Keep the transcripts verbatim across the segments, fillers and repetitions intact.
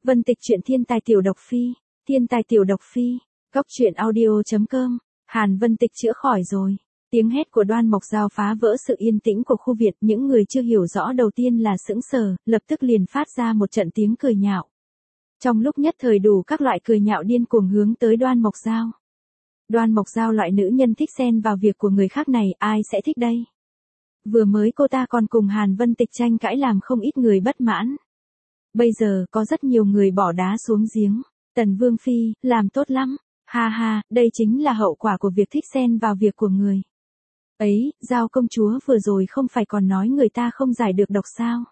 Vân Tịch truyện thiên tài tiểu độc phi, thiên tài tiểu độc phi, góc truyện audio chấm com, Hàn Vân Tịch chữa khỏi rồi. Tiếng hét của Đoan Mộc Giao phá vỡ sự yên tĩnh của khu Việt, những người chưa hiểu rõ đầu tiên là sững sờ, lập tức liền phát ra một trận tiếng cười nhạo. Trong lúc nhất thời đủ các loại cười nhạo điên cuồng hướng tới Đoan Mộc Giao. Đoan Mộc Giao loại nữ nhân thích xen vào việc của người khác này, ai sẽ thích đây? Vừa mới cô ta còn cùng Hàn Vân Tịch tranh cãi làm không ít người bất mãn. Bây giờ có rất nhiều người bỏ đá xuống giếng. Tần Vương Phi, làm tốt lắm. Ha ha, đây chính là hậu quả của việc thích xen vào việc của người. Ấy, Giao công chúa vừa rồi không phải còn nói người ta không giải được độc sao?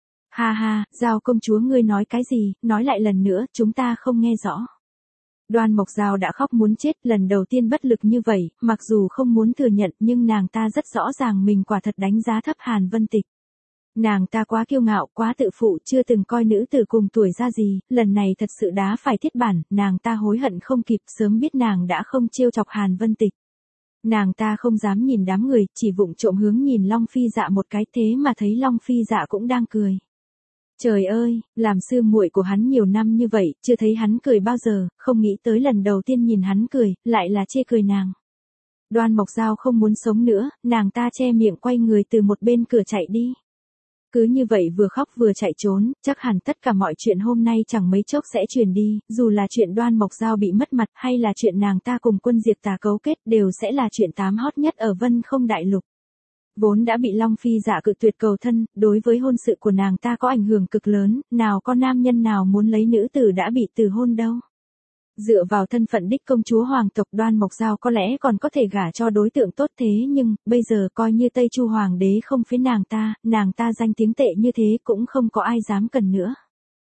Ha ha, Giao công chúa ngươi nói cái gì, nói lại lần nữa, chúng ta không nghe rõ. Đoan Mộc Giao đã khóc muốn chết, lần đầu tiên bất lực như vậy, mặc dù không muốn thừa nhận nhưng nàng ta rất rõ ràng mình quả thật đánh giá thấp Hàn Vân Tịch. Nàng ta quá kiêu ngạo, quá tự phụ, chưa từng coi nữ tử cùng tuổi ra gì, lần này thật sự đá phải thiết bản, nàng ta hối hận không kịp, sớm biết nàng đã không trêu chọc Hàn Vân Tịch. Nàng ta không dám nhìn đám người, chỉ vụng trộm hướng nhìn Long Phi Dạ một cái, thế mà thấy Long Phi Dạ cũng đang cười. Trời ơi, làm sư muội của hắn nhiều năm như vậy, chưa thấy hắn cười bao giờ, không nghĩ tới lần đầu tiên nhìn hắn cười, lại là chê cười nàng. Đoan Mộc Giao không muốn sống nữa, nàng ta che miệng quay người từ một bên cửa chạy đi. Cứ như vậy vừa khóc vừa chạy trốn, chắc hẳn tất cả mọi chuyện hôm nay chẳng mấy chốc sẽ truyền đi, dù là chuyện Đoan Mộc Giao bị mất mặt hay là chuyện nàng ta cùng quân diệt tà cấu kết đều sẽ là chuyện tám hot nhất ở Vân Không Đại Lục. Vốn đã bị Long Phi Dạ cự tuyệt cầu thân, đối với hôn sự của nàng ta có ảnh hưởng cực lớn, nào có nam nhân nào muốn lấy nữ tử đã bị từ hôn đâu. Dựa vào thân phận đích công chúa hoàng tộc, Đoan Mộc Giao có lẽ còn có thể gả cho đối tượng tốt, thế nhưng, bây giờ coi như Tây Chu hoàng đế không phế nàng ta, nàng ta danh tiếng tệ như thế cũng không có ai dám cần nữa.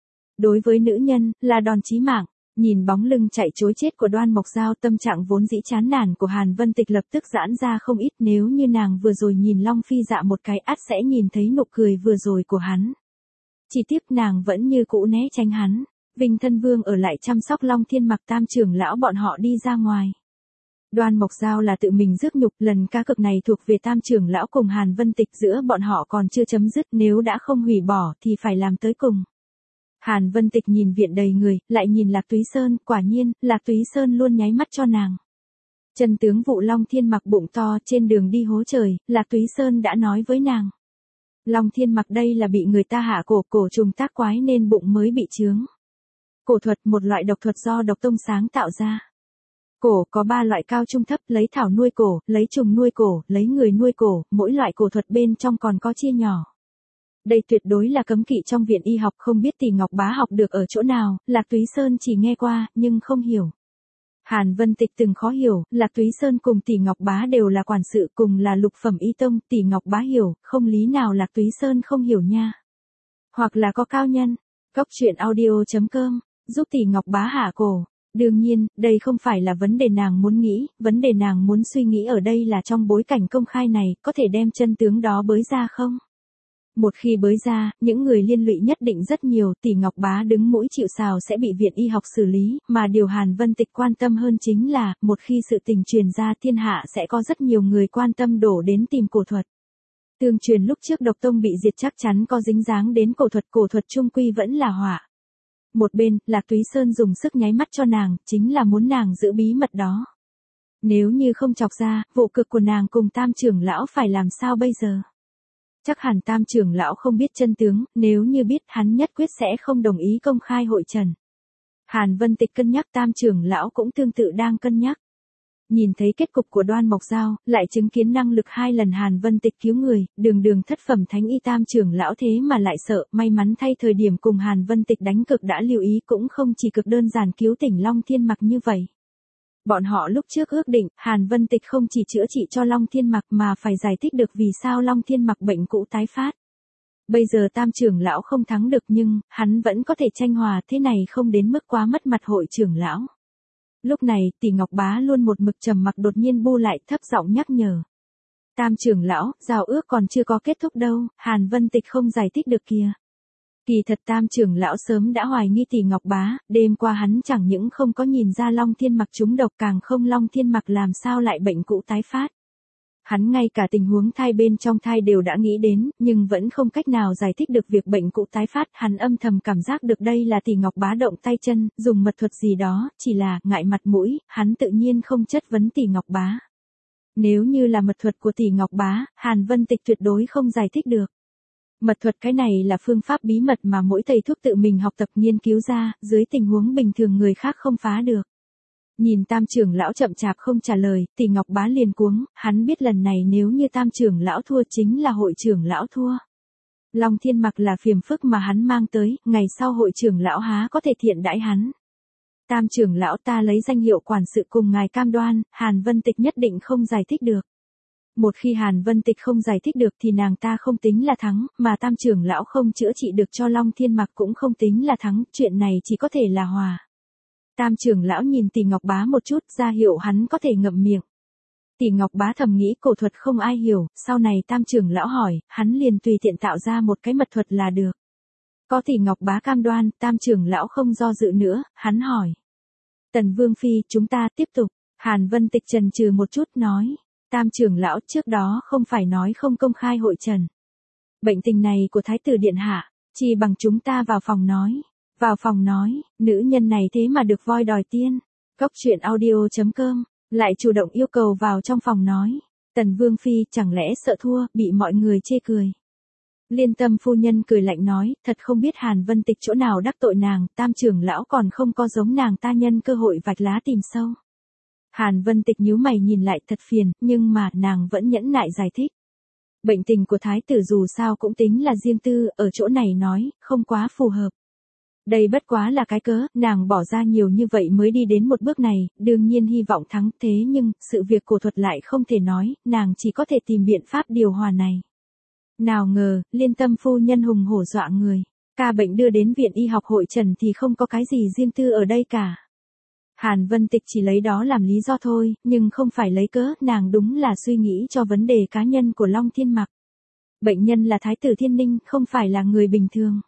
Đối với nữ nhân, là đòn chí mạng. Nhìn bóng lưng chạy trối chết của Đoan Mộc Giao, tâm trạng vốn dĩ chán nản của Hàn Vân Tịch lập tức giãn ra không ít, nếu như nàng vừa rồi nhìn Long Phi Dạ một cái ắt sẽ nhìn thấy nụ cười vừa rồi của hắn. Chỉ tiếc nàng vẫn như cũ né tránh hắn. Vinh Thân Vương ở lại chăm sóc Long Thiên Mặc, Tam trưởng lão bọn họ đi ra ngoài. Đoan Mộc Giao là tự mình rước nhục, lần ca cực này thuộc về Tam trưởng lão cùng Hàn Vân Tịch, giữa bọn họ còn chưa chấm dứt, nếu đã không hủy bỏ thì phải làm tới cùng. Hàn Vân Tịch nhìn viện đầy người, lại nhìn Lạc Túy Sơn, quả nhiên, Lạc Túy Sơn luôn nháy mắt cho nàng. Chân tướng vụ Long Thiên Mặc bụng to trên đường đi hố trời, Lạc Túy Sơn đã nói với nàng. Long Thiên Mặc đây là bị người ta hạ cổ, cổ trùng tác quái nên bụng mới bị chướng. Cổ thuật, một loại độc thuật do độc tông sáng tạo ra. Cổ có ba loại cao trung thấp, lấy thảo nuôi cổ, lấy trùng nuôi cổ, lấy người nuôi cổ, mỗi loại cổ thuật bên trong còn có chia nhỏ. Đây tuyệt đối là cấm kỵ trong viện y học, không biết Tỷ Ngọc Bá học được ở chỗ nào, Lạc Túy Sơn chỉ nghe qua, nhưng không hiểu. Hàn Vân Tịch từng khó hiểu, Lạc Túy Sơn cùng Tỷ Ngọc Bá đều là quản sự, cùng là lục phẩm y tông, Tỷ Ngọc Bá hiểu, không lý nào Lạc Túy Sơn không hiểu nha. Hoặc là có cao nhân. Góc truyện audio chấm com, giúp Tỷ Ngọc Bá hạ cổ. Đương nhiên, đây không phải là vấn đề nàng muốn nghĩ, vấn đề nàng muốn suy nghĩ ở đây là trong bối cảnh công khai này, có thể đem chân tướng đó bới ra không? Một khi bới ra, những người liên lụy nhất định rất nhiều, Tỷ Ngọc Bá đứng mũi chịu sào sẽ bị viện y học xử lý, mà điều Hàn Vân Tịch quan tâm hơn chính là, một khi sự tình truyền ra thiên hạ sẽ có rất nhiều người quan tâm đổ đến tìm cổ thuật. Tương truyền lúc trước độc tông bị diệt chắc chắn có dính dáng đến cổ thuật, cổ thuật chung quy vẫn là họa. Một bên, Lạc Túy Sơn dùng sức nháy mắt cho nàng, chính là muốn nàng giữ bí mật đó. Nếu như không chọc ra, vụ cực của nàng cùng Tam trưởng lão phải làm sao bây giờ? Chắc hẳn Tam trưởng lão không biết chân tướng, nếu như biết hắn nhất quyết sẽ không đồng ý công khai hội trần. Hàn Vân Tịch cân nhắc, Tam trưởng lão cũng tương tự đang cân nhắc. Nhìn thấy kết cục của Đoan Mộc Giao, lại chứng kiến năng lực hai lần Hàn Vân Tịch cứu người, đường đường thất phẩm thánh y Tam trưởng lão thế mà lại sợ, may mắn thay thời điểm cùng Hàn Vân Tịch đánh cực đã lưu ý, cũng không chỉ cực đơn giản cứu tỉnh Long Thiên Mặc như vậy. Bọn họ lúc trước ước định, Hàn Vân Tịch không chỉ chữa trị cho Long Thiên Mặc mà phải giải thích được vì sao Long Thiên Mặc bệnh cũ tái phát. Bây giờ Tam trưởng lão không thắng được nhưng, hắn vẫn có thể tranh hòa, thế này không đến mức quá mất mặt hội trưởng lão. Lúc này, Tỷ Ngọc Bá luôn một mực trầm mặc đột nhiên bu lại, thấp giọng nhắc nhở. Tam trưởng lão, giao ước còn chưa có kết thúc đâu, Hàn Vân Tịch không giải thích được kìa. Kỳ thật Tam trưởng lão sớm đã hoài nghi Tỷ Ngọc Bá, đêm qua hắn chẳng những không có nhìn ra Long Thiên Mặc trúng độc, càng không Long Thiên Mặc làm sao lại bệnh cũ tái phát. Hắn ngay cả tình huống thai bên trong thai đều đã nghĩ đến, nhưng vẫn không cách nào giải thích được việc bệnh cũ tái phát. Hắn âm thầm cảm giác được đây là Tỷ Ngọc Bá động tay chân, dùng mật thuật gì đó, chỉ là, ngại mặt mũi, hắn tự nhiên không chất vấn Tỷ Ngọc Bá. Nếu như là mật thuật của Tỷ Ngọc Bá, Hàn Vân Tịch tuyệt đối không giải thích được. Mật thuật cái này là phương pháp bí mật mà mỗi thầy thuốc tự mình học tập nghiên cứu ra, dưới tình huống bình thường người khác không phá được. Nhìn Tam trưởng lão chậm chạp không trả lời, Tỷ Ngọc Bá liền cuống, hắn biết lần này nếu như Tam trưởng lão thua chính là hội trưởng lão thua. Long Thiên Mặc là phiền phức mà hắn mang tới, ngày sau hội trưởng lão há có thể thiện đãi hắn. Tam trưởng lão ta lấy danh hiệu quản sự cùng ngài cam đoan, Hàn Vân Tịch nhất định không giải thích được. Một khi Hàn Vân Tịch không giải thích được thì nàng ta không tính là thắng, mà Tam trưởng lão không chữa trị được cho Long Thiên Mặc cũng không tính là thắng, chuyện này chỉ có thể là hòa. Tam trưởng lão nhìn Tỷ Ngọc Bá một chút, ra hiệu hắn có thể ngậm miệng. Tỷ Ngọc Bá thầm nghĩ cổ thuật không ai hiểu, sau này Tam trưởng lão hỏi, hắn liền tùy tiện tạo ra một cái mật thuật là được. Có Tỷ Ngọc Bá cam đoan, Tam trưởng lão không do dự nữa, hắn hỏi. Tần Vương Phi, chúng ta tiếp tục. Hàn Vân Tịch chần chừ một chút nói. Tam trưởng lão trước đó không phải nói không công khai hội trần. Bệnh tình này của Thái tử Điện Hạ, chỉ bằng chúng ta vào phòng nói. Vào phòng nói, nữ nhân này thế mà được voi đòi tiên. Góc truyện audio chấm com, lại chủ động yêu cầu vào trong phòng nói. Tần Vương Phi chẳng lẽ sợ thua, bị mọi người chê cười. Liên Tâm phu nhân cười lạnh nói, thật không biết Hàn Vân Tịch chỗ nào đắc tội nàng, Tam trưởng lão còn không có giống nàng ta nhân cơ hội vạch lá tìm sâu. Hàn Vân Tịch nhíu mày nhìn lại thật phiền, nhưng mà nàng vẫn nhẫn nại giải thích. Bệnh tình của thái tử dù sao cũng tính là riêng tư, ở chỗ này nói, không quá phù hợp. Đây bất quá là cái cớ, nàng bỏ ra nhiều như vậy mới đi đến một bước này, đương nhiên hy vọng thắng, thế nhưng, sự việc cổ thuật lại không thể nói, nàng chỉ có thể tìm biện pháp điều hòa này. Nào ngờ, Liên Tâm phu nhân hùng hổ dọa người, ca bệnh đưa đến viện y học hội trần thì không có cái gì riêng tư ở đây cả. Hàn Vân Tịch chỉ lấy đó làm lý do thôi, nhưng không phải lấy cớ, nàng đúng là suy nghĩ cho vấn đề cá nhân của Long Thiên Mặc. Bệnh nhân là Thái tử Thiên Ninh, không phải là người bình thường.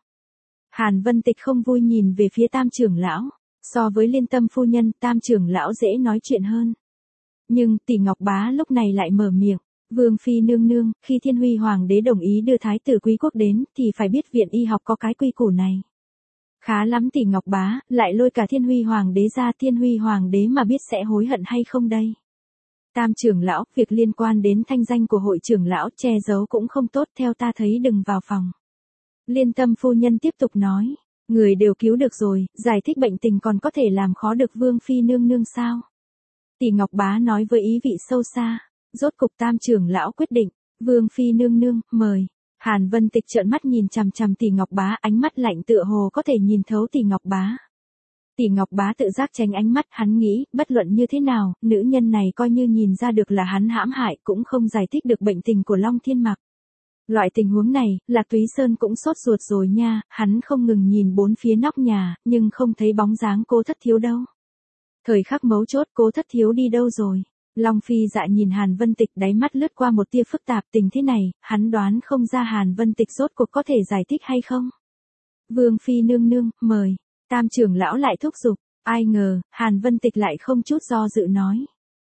Hàn Vân Tịch không vui nhìn về phía Tam trưởng lão, so với Liên Tâm phu nhân, Tam trưởng lão dễ nói chuyện hơn. Nhưng Tỷ Ngọc Bá lúc này lại mở miệng, Vương Phi nương nương, khi Thiên Huy Hoàng đế đồng ý đưa Thái tử Quý Quốc đến, thì phải biết viện y học có cái quy củ này. Khá lắm Tỷ Ngọc Bá, lại lôi cả Thiên Huy Hoàng đế ra, Thiên Huy Hoàng đế mà biết sẽ hối hận hay không đây. Tam trưởng lão, việc liên quan đến thanh danh của hội trưởng lão, che giấu cũng không tốt, theo ta thấy đừng vào phòng. Liên Tâm phu nhân tiếp tục nói, người đều cứu được rồi, giải thích bệnh tình còn có thể làm khó được Vương Phi nương nương sao? Tỷ Ngọc Bá nói với ý vị sâu xa, rốt cục Tam trưởng lão quyết định, Vương Phi nương nương, mời. Hàn Vân Tịch trợn mắt nhìn chằm chằm Tỷ Ngọc Bá, ánh mắt lạnh tựa hồ có thể nhìn thấu Tỷ Ngọc Bá. Tỷ Ngọc Bá tự giác tránh ánh mắt, hắn nghĩ, bất luận như thế nào, nữ nhân này coi như nhìn ra được là hắn hãm hại, cũng không giải thích được bệnh tình của Long Thiên Mặc. Loại tình huống này, Lạc Túy Sơn cũng sốt ruột rồi nha, hắn không ngừng nhìn bốn phía nóc nhà, nhưng không thấy bóng dáng Cố Thất Thiếu đâu. Thời khắc mấu chốt, Cố Thất Thiếu đi đâu rồi? Long Phi Dạ nhìn Hàn Vân Tịch, đáy mắt lướt qua một tia phức tạp, tình thế này, hắn đoán không ra Hàn Vân Tịch rốt cuộc có thể giải thích hay không. Vương Phi nương nương, mời. Tam trưởng lão lại thúc giục, ai ngờ, Hàn Vân Tịch lại không chút do dự nói.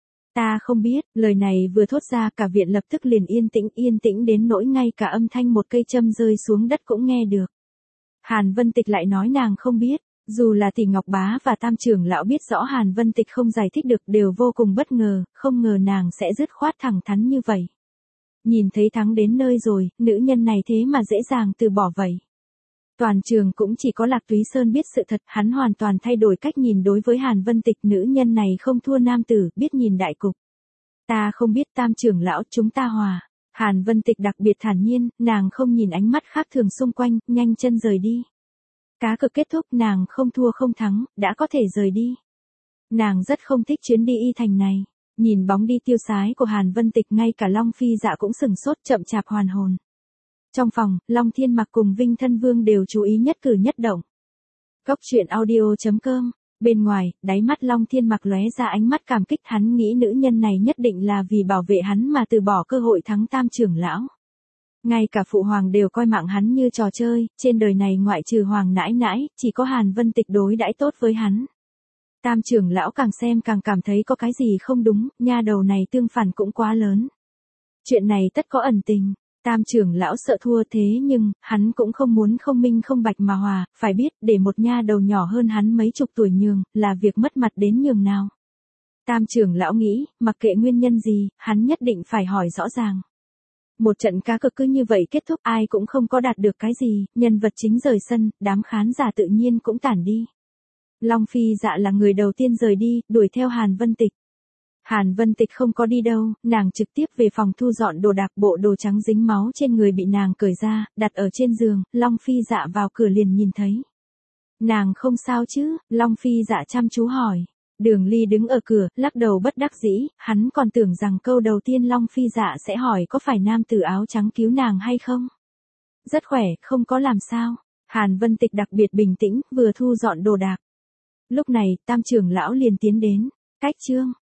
Ta không biết, lời này vừa thốt ra cả viện lập tức liền yên tĩnh, yên tĩnh đến nỗi ngay cả âm thanh một cây châm rơi xuống đất cũng nghe được. Hàn Vân Tịch lại nói nàng không biết, dù là Tỷ Ngọc Bá và Tam trưởng lão biết rõ Hàn Vân Tịch không giải thích được đều vô cùng bất ngờ, không ngờ nàng sẽ dứt khoát thẳng thắn như vậy. Nhìn thấy thắng đến nơi rồi, nữ nhân này thế mà dễ dàng từ bỏ vậy. Toàn trường cũng chỉ có Lạc Túy Sơn biết sự thật, hắn hoàn toàn thay đổi cách nhìn đối với Hàn Vân Tịch, nữ nhân này không thua nam tử, biết nhìn đại cục. Ta không biết Tam trưởng lão, chúng ta hòa. Hàn Vân Tịch đặc biệt thản nhiên, nàng không nhìn ánh mắt khác thường xung quanh, nhanh chân rời đi. Cá cược kết thúc, nàng không thua không thắng, đã có thể rời đi. Nàng rất không thích chuyến đi y thành này. Nhìn bóng đi tiêu sái của Hàn Vân Tịch, ngay cả Long Phi Dạ cũng sừng sốt, chậm chạp hoàn hồn. Trong phòng, Long Thiên Mặc cùng Vinh Thân Vương đều chú ý nhất cử nhất động. Góc truyện audio chấm com, bên ngoài, đáy mắt Long Thiên Mặc lóe ra ánh mắt cảm kích, hắn nghĩ nữ nhân này nhất định là vì bảo vệ hắn mà từ bỏ cơ hội thắng Tam trưởng lão. Ngay cả phụ hoàng đều coi mạng hắn như trò chơi, trên đời này ngoại trừ hoàng nãi nãi, chỉ có Hàn Vân Tịch đối đãi tốt với hắn. Tam trưởng lão càng xem càng cảm thấy có cái gì không đúng, nha đầu này tương phản cũng quá lớn. Chuyện này tất có ẩn tình. Tam trưởng lão sợ thua thế nhưng, hắn cũng không muốn không minh không bạch mà hòa, phải biết, để một nha đầu nhỏ hơn hắn mấy chục tuổi nhường, là việc mất mặt đến nhường nào. Tam trưởng lão nghĩ, mặc kệ nguyên nhân gì, hắn nhất định phải hỏi rõ ràng. Một trận cá cược cứ như vậy kết thúc, ai cũng không có đạt được cái gì, nhân vật chính rời sân, đám khán giả tự nhiên cũng tản đi. Long Phi Dạ là người đầu tiên rời đi, đuổi theo Hàn Vân Tịch. Hàn Vân Tịch không có đi đâu, nàng trực tiếp về phòng thu dọn đồ đạc, bộ đồ trắng dính máu trên người bị nàng cởi ra, đặt ở trên giường, Long Phi Dạ vào cửa liền nhìn thấy. Nàng không sao chứ, Long Phi Dạ chăm chú hỏi. Đường Ly đứng ở cửa, lắc đầu bất đắc dĩ, hắn còn tưởng rằng câu đầu tiên Long Phi Dạ sẽ hỏi có phải nam tử áo trắng cứu nàng hay không. Rất khỏe, không có làm sao. Hàn Vân Tịch đặc biệt bình tĩnh, vừa thu dọn đồ đạc. Lúc này, Tam trưởng lão liền tiến đến. Cách chương.